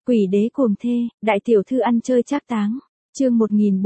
Quỷ đế cuồng thê, đại tiểu thư ăn chơi trác táng. Chương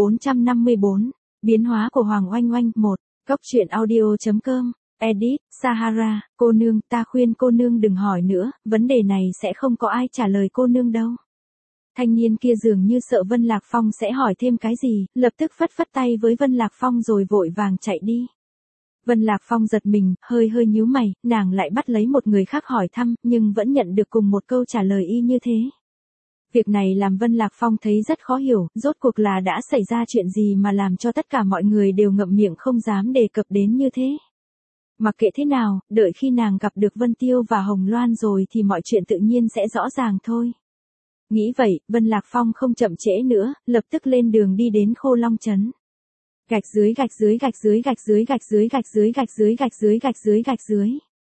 1454, biến hóa của Hoàng Oanh Oanh 1, Cốc truyện audio.com, edit, Sahara, cô nương, ta khuyên cô nương đừng hỏi nữa, vấn đề này sẽ không có ai trả lời cô nương đâu. Thanh niên kia dường như sợ Vân Lạc Phong sẽ hỏi thêm cái gì, lập tức phất phất tay với Vân Lạc Phong rồi vội vàng chạy đi. Vân Lạc Phong giật mình, hơi nhíu mày, nàng lại bắt lấy một người khác hỏi thăm, nhưng vẫn nhận được cùng một câu trả lời y như thế. Việc này làm Vân Lạc Phong thấy rất khó hiểu, rốt cuộc là đã xảy ra chuyện gì mà làm cho tất cả mọi người đều ngậm miệng không dám đề cập đến như thế. Mặc kệ thế nào, đợi khi nàng gặp được Vân Tiêu và Hồng Loan rồi thì mọi chuyện tự nhiên sẽ rõ ràng thôi. Nghĩ vậy, Vân Lạc Phong không chậm trễ nữa, lập tức lên đường đi đến Khô Long Trấn. Gạch dưới gạch dưới gạch dưới gạch dưới gạch dưới gạch dưới gạch dưới gạch dưới gạch dưới gạch dưới.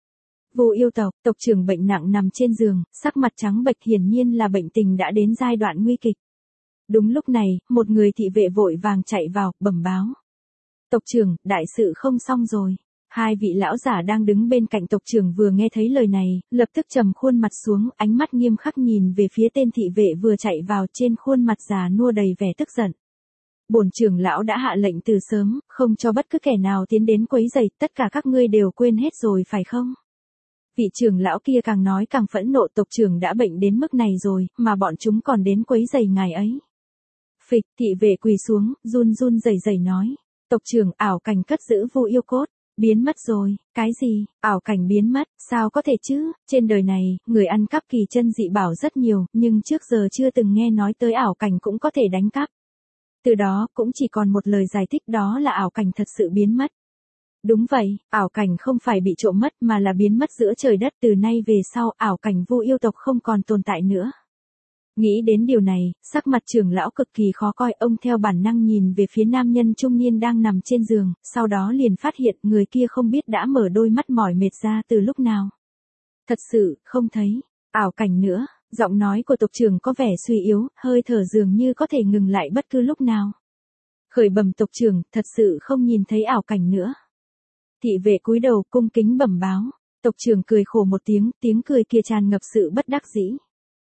Vô Yêu tộc, tộc trưởng bệnh nặng nằm trên giường, sắc mặt trắng bệch, hiển nhiên là bệnh tình đã đến giai đoạn nguy kịch. Đúng lúc này, một người thị vệ vội vàng chạy vào, bẩm báo. Tộc trưởng, đại sự không xong rồi. Hai vị lão giả đang đứng bên cạnh tộc trưởng vừa nghe thấy lời này, lập tức trầm khuôn mặt xuống, ánh mắt nghiêm khắc nhìn về phía tên thị vệ vừa chạy vào, trên khuôn mặt già nua đầy vẻ tức giận. Bổn trưởng lão đã hạ lệnh từ sớm, không cho bất cứ kẻ nào tiến đến quấy rầy, tất cả các ngươi đều quên hết rồi phải không? Vị trưởng lão kia càng nói càng phẫn nộ, tộc trưởng đã bệnh đến mức này rồi, mà bọn chúng còn đến quấy rầy ngài ấy. Phịch, thị vệ quỳ xuống, run rẩy rẩy nói. Tộc trưởng, ảo cảnh cất giữ Vô Yêu cốt, biến mất rồi. Cái gì, ảo cảnh biến mất, sao có thể chứ, trên đời này, người ăn cắp kỳ chân dị bảo rất nhiều, nhưng trước giờ chưa từng nghe nói tới ảo cảnh cũng có thể đánh cắp. Từ đó, cũng chỉ còn một lời giải thích, đó là ảo cảnh thật sự biến mất. Đúng vậy, ảo cảnh không phải bị trộm mất mà là biến mất giữa trời đất, từ nay về sau ảo cảnh Vô Yêu tộc không còn tồn tại nữa. Nghĩ đến điều này, sắc mặt trưởng lão cực kỳ khó coi, ông theo bản năng nhìn về phía nam nhân trung niên đang nằm trên giường, sau đó liền phát hiện người kia không biết đã mở đôi mắt mỏi mệt ra từ lúc nào. Thật sự, không thấy, ảo cảnh nữa, giọng nói của tộc trưởng có vẻ suy yếu, hơi thở dường như có thể ngừng lại bất cứ lúc nào. Khởi bẩm tộc trưởng, thật sự không nhìn thấy ảo cảnh nữa. Thị vệ cúi đầu cung kính bẩm báo, tộc trưởng cười khổ một tiếng, tiếng cười kia tràn ngập sự bất đắc dĩ.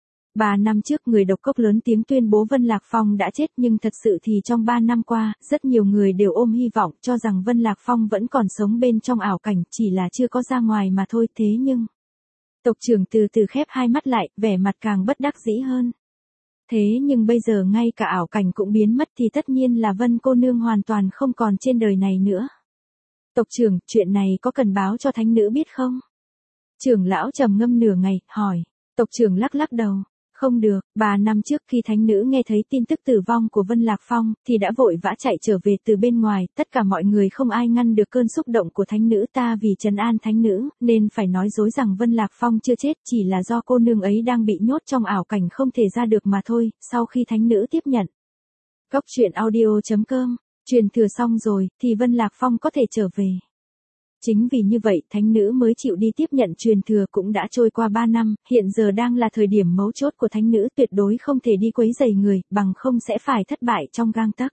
3 năm trước người độc cốc lớn tiếng tuyên bố Vân Lạc Phong đã chết, nhưng thật sự thì trong 3 năm qua, rất nhiều người đều ôm hy vọng cho rằng Vân Lạc Phong vẫn còn sống bên trong ảo cảnh, chỉ là chưa có ra ngoài mà thôi. Thế nhưng, tộc trưởng từ từ khép hai mắt lại, vẻ mặt càng bất đắc dĩ hơn. Thế nhưng bây giờ ngay cả ảo cảnh cũng biến mất thì tất nhiên là Vân cô nương hoàn toàn không còn trên đời này nữa. Tộc trưởng, chuyện này có cần báo cho thánh nữ biết không? Trưởng lão trầm ngâm nửa ngày, hỏi. Tộc trưởng lắc đầu. Không được, 3 năm trước khi thánh nữ nghe thấy tin tức tử vong của Vân Lạc Phong, thì đã vội vã chạy trở về từ bên ngoài, tất cả mọi người không ai ngăn được cơn xúc động của thánh nữ, ta vì trấn an thánh nữ, nên phải nói dối rằng Vân Lạc Phong chưa chết, chỉ là do cô nương ấy đang bị nhốt trong ảo cảnh không thể ra được mà thôi. Sau khi thánh nữ tiếp nhận. Cốc truyện audio.com, truyền thừa xong rồi, thì Vân Lạc Phong có thể trở về. Chính vì như vậy, thánh nữ mới chịu đi tiếp nhận truyền thừa. Cũng đã trôi qua 3 năm, hiện giờ đang là thời điểm mấu chốt của thánh nữ, tuyệt đối không thể đi quấy rầy người, bằng không sẽ phải thất bại trong gang tấc.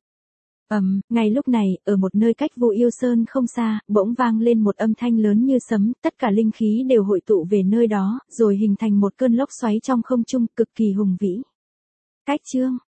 Ngay lúc này, ở một nơi cách Vô Yêu Sơn không xa, bỗng vang lên một âm thanh lớn như sấm, tất cả linh khí đều hội tụ về nơi đó, rồi hình thành một cơn lốc xoáy trong không trung, cực kỳ hùng vĩ. Cách chương